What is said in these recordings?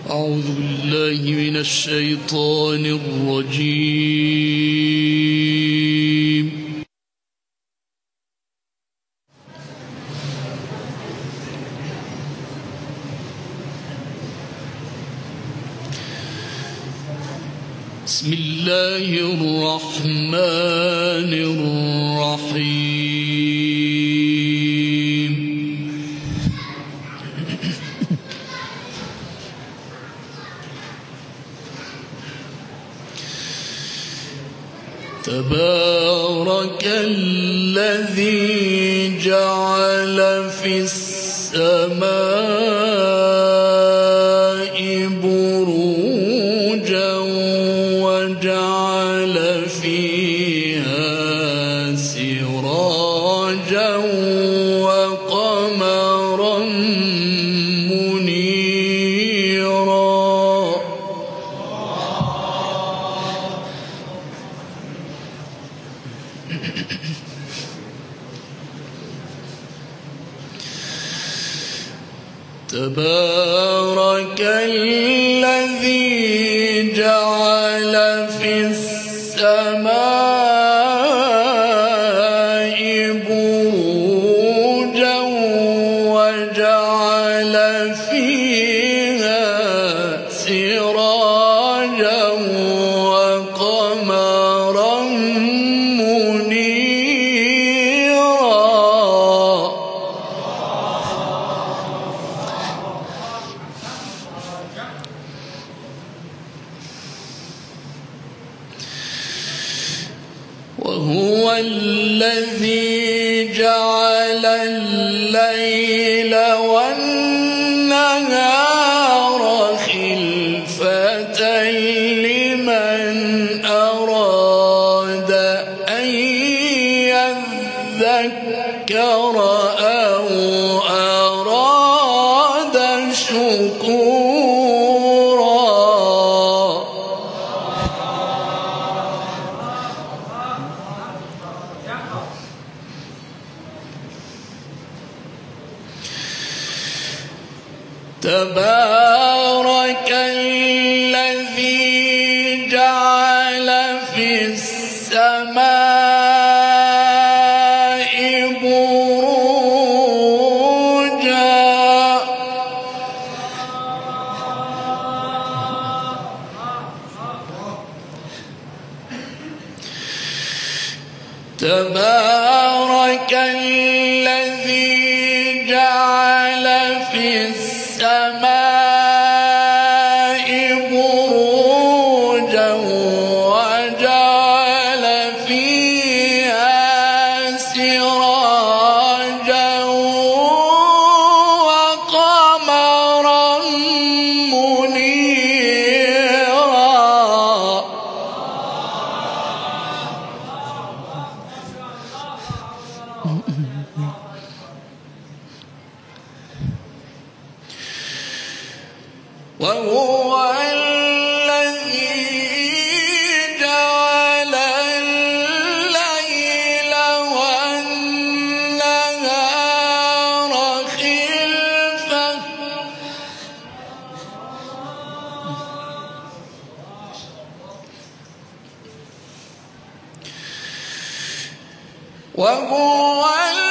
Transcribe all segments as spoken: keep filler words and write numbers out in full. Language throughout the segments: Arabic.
أعوذ بالله من الشيطان الرجيم. بسم الله الرحمن الرحيم. تبارك الذي جعل في السماء بروجا وجعل فيها سراجا وقمرا منيرا. تبارك الذي جعل في السماء بروجا وجعل فيها سراجا وقمرا منيرا. وهو الذي جعل الليل والنهار خلفة لمن أراد أن يذكر أو أراد شكورا. تبارك الذي جعل في السماء بروجا تبارك الذي جعل في السماء بروجا وجعل فيها سراجا وقمرا منيرا. وهو الذي جعل الليل والنهار خلفة وهو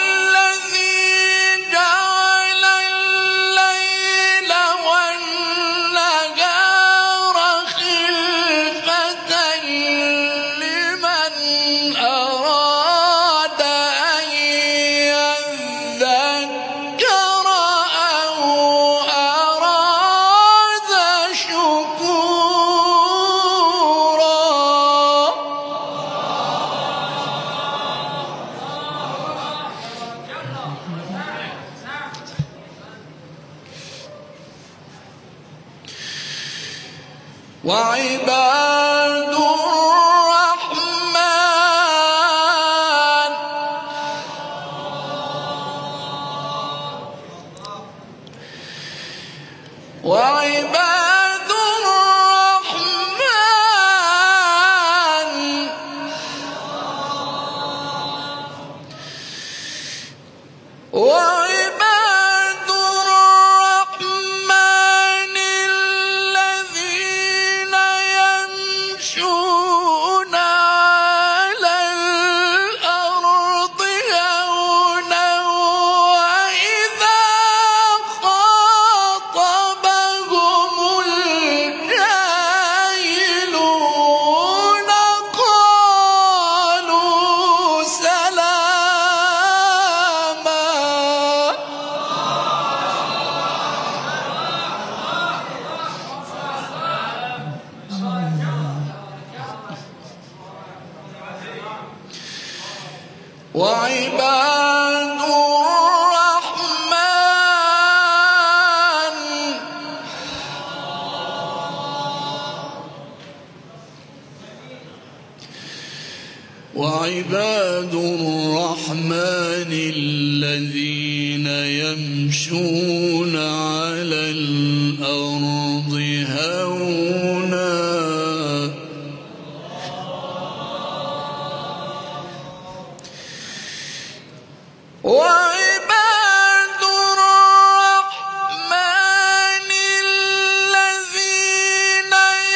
وعباد الرحمن وعباد الرحمن وعباد الرحمن وعباد الرحمن وعباد الرحمن الذين يمشون على الأرض هونا وعباد الرحمن الذين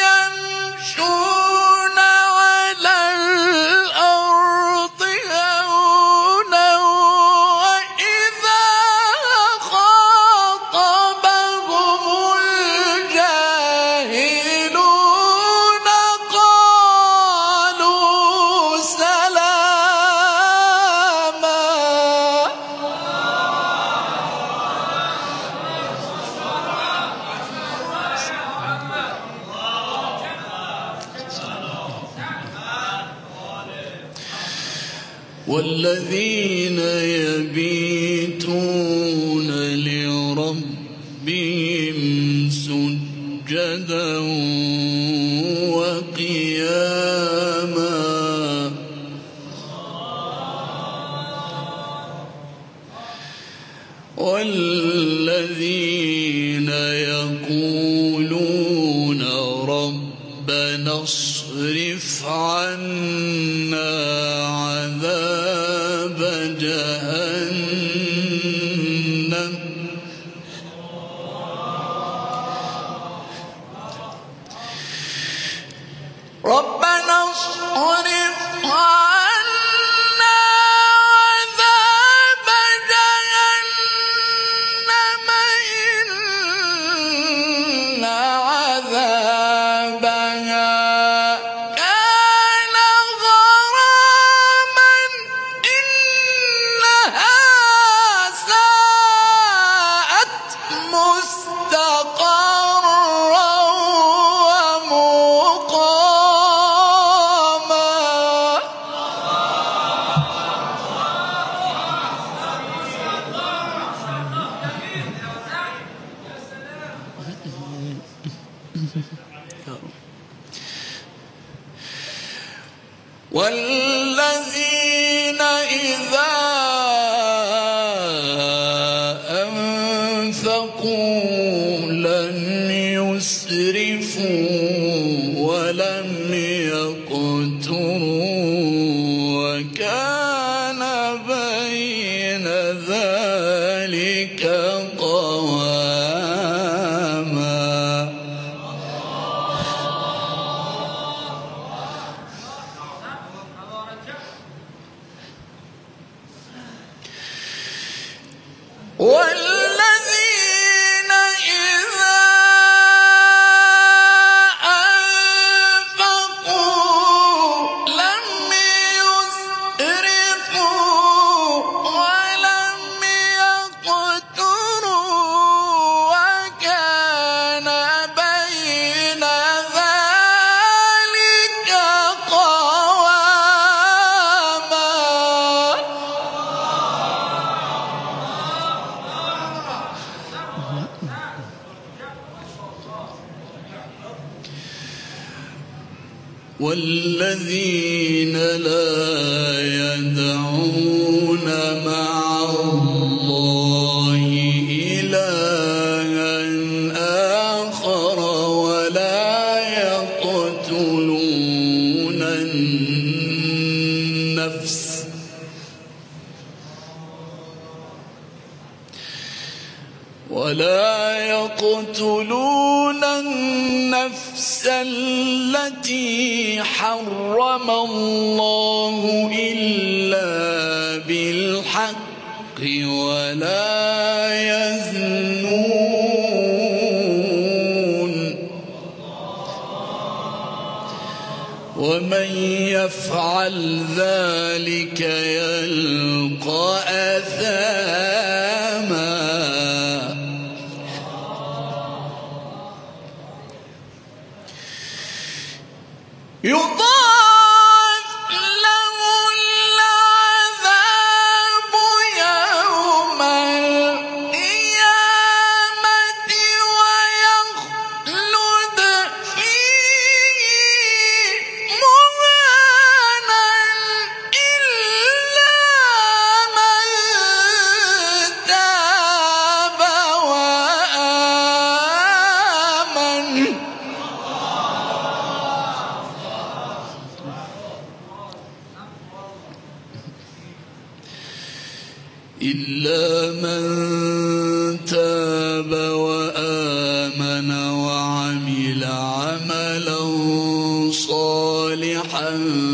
يمشون على الأرض هونا وإذا خاطبهم الجاهلون قالوا سلاما. والذين يبيتون لربهم سجدا وقياما والذين يقولون ربنا اصرف عنا عذاب جهنم ربنا اصرف عنا عذاب جهنم إن عذابها كان غراما إنها ساءت مستقرا ومقاما. والذين إذا أنفقوا لم يسرفوا ولم يقتروا وكان بين ذلك قواما. والذين إذا أنفقوا لم يسرفوا ولم يقتروا وكان بين ذلك قواما. والذين لا يدعون مع الله إلها آخر ولا يقتلون النفس ولا يقتلون النفس التي حرم الله إلا بالحق ولا يزنون ومن يفعل ذلك يلقى أثاما. يضاعف له العذاب إلا من تاب وآمن وعمل عملا صالحا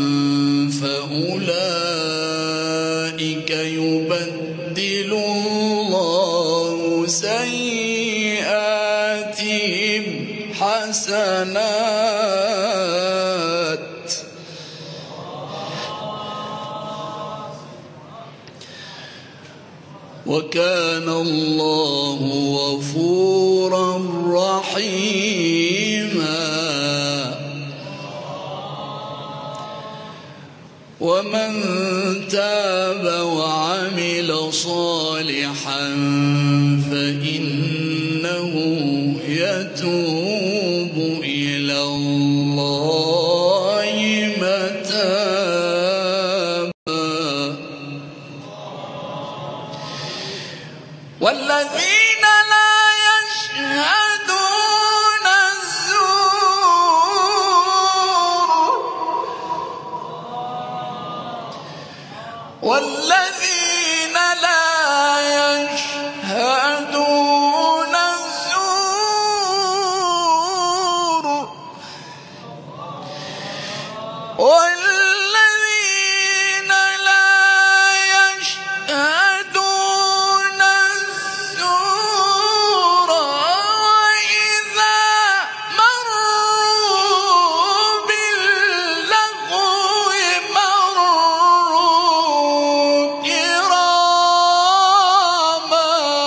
فأولئك يبدل الله سيئاتهم حسنات وكان الله غفورا رحيما. ومن تاب وعمل صالحا فإنه يتوب إلى الله متابا. والذين لا يشهدون الزور والذين لا يشهدون الزور والذين لا يشهدون الزور وإذا مروا باللغو مروا كراما.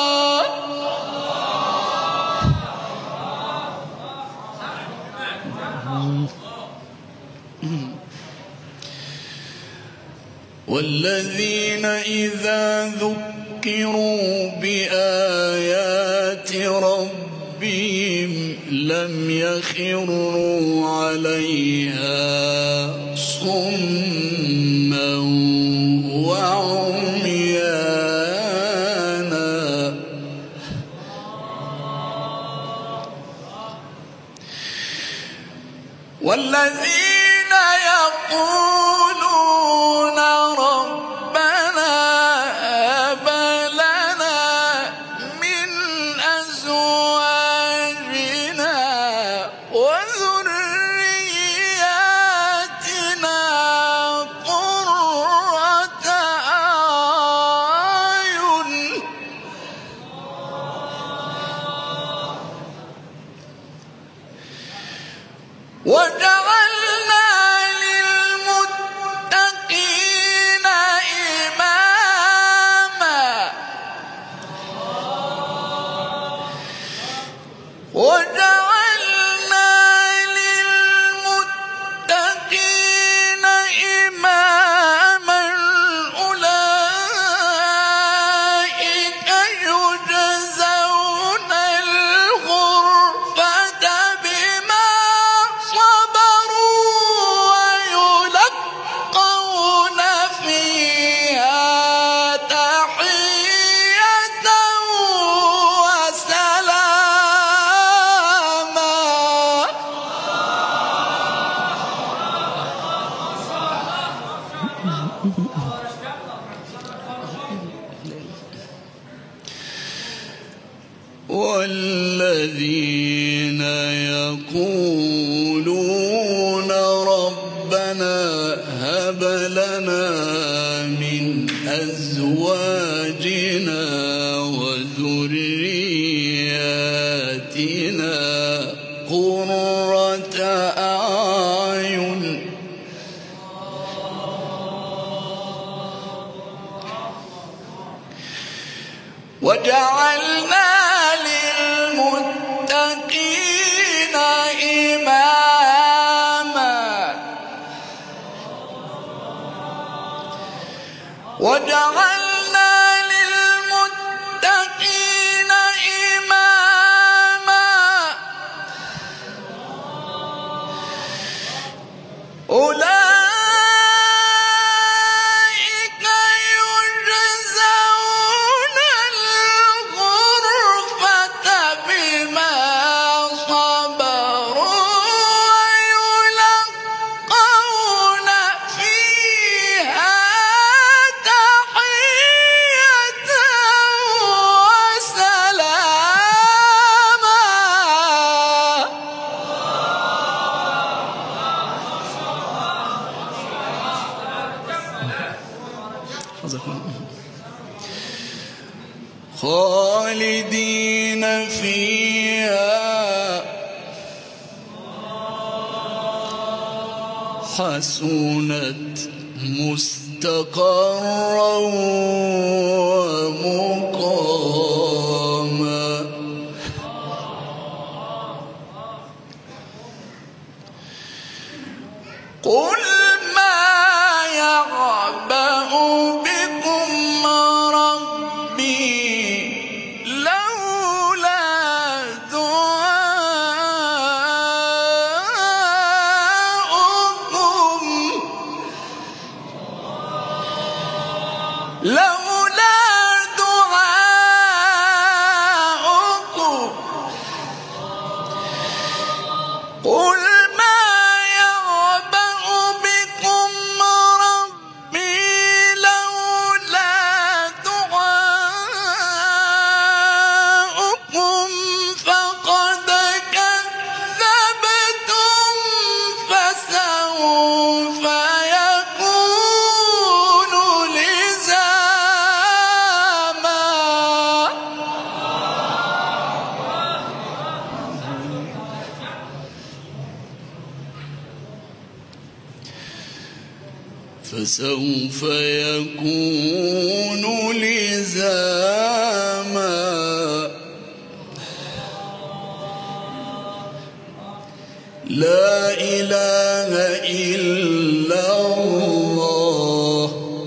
والذين إذا ذكروا بآيات ربهم لم يخروا عليها صما وعميانا. والذين يقولون ربنا هب لنا من أزواجنا وذرياتنا قرة أعين وجعلنا للمتقين إماما وجعلنا للمتقين إماما أولئك يجزون الغرفة بما صبروا ويلقون فيها تحية وسلاما. والذين يقولون ربنا هب لنا من أزواجنا وذرياتنا قرة أعين وجعلنا للمتقين إماما وجعلنا للمتقين إماما أولئك يجزون الغرفة بما صبروا ويلقون فيها تحية خالدين فيها حسنت مستقرا ومقاما. قل ما يعبأ بكم ربي لولا دعاؤكم لولا دعاؤكم قل فسوف يكون لزاما. لا إله إلا الله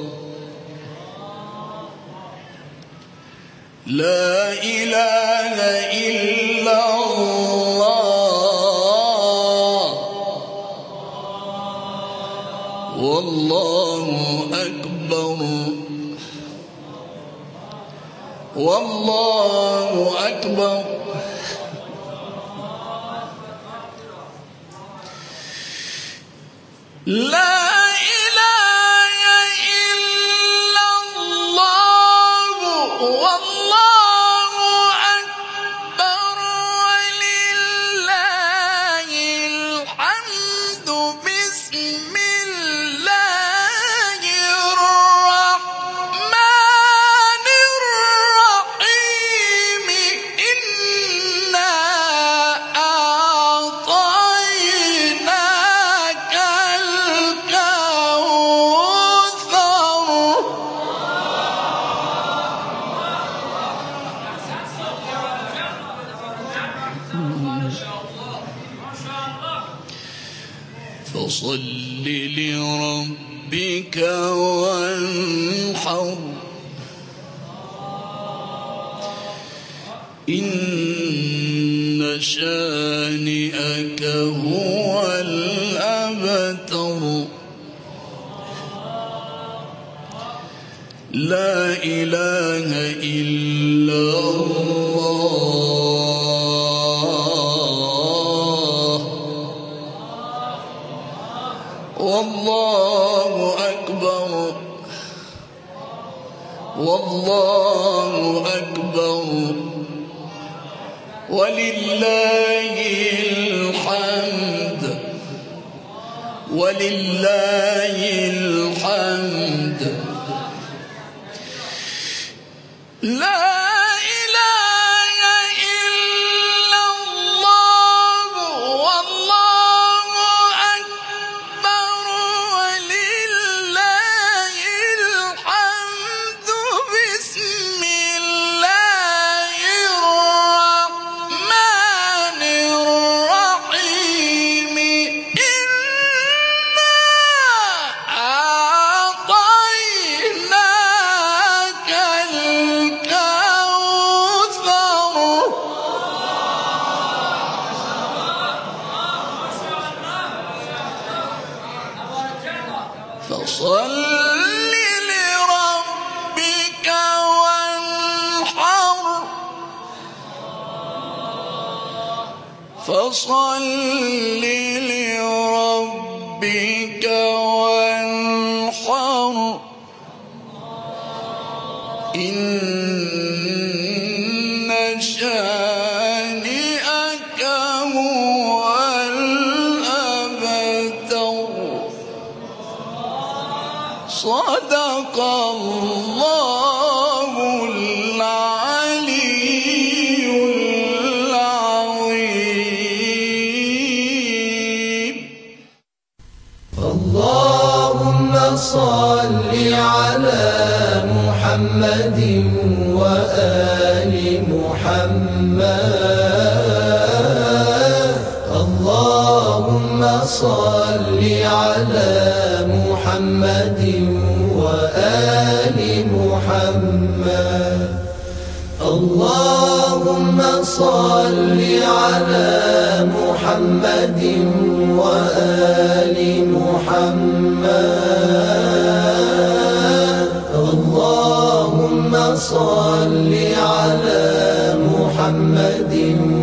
لا إله إلا الله والله أكبر والله أكبر. لا إله إلا الله والله أكبر ولله الحمد. بسم الله الرحمن الرحيم. إنا أعطيناك الكوثر. فصل لربك وانحر. إن شانئك هو الأبتر. لا إله إلا الله والله أكبر والله أكبر ولله الحمد ولله الحمد. لا فصل لربك وانحر. فصل لربك وانحر. إن شانئك هو الأبتر. صدق الله العلي العظيم. اللهم صل على محمد وآل محمد. اللهم صل على محمد وآل محمد. اللهم صل على محمد وآل محمد. اللهم صل على محمد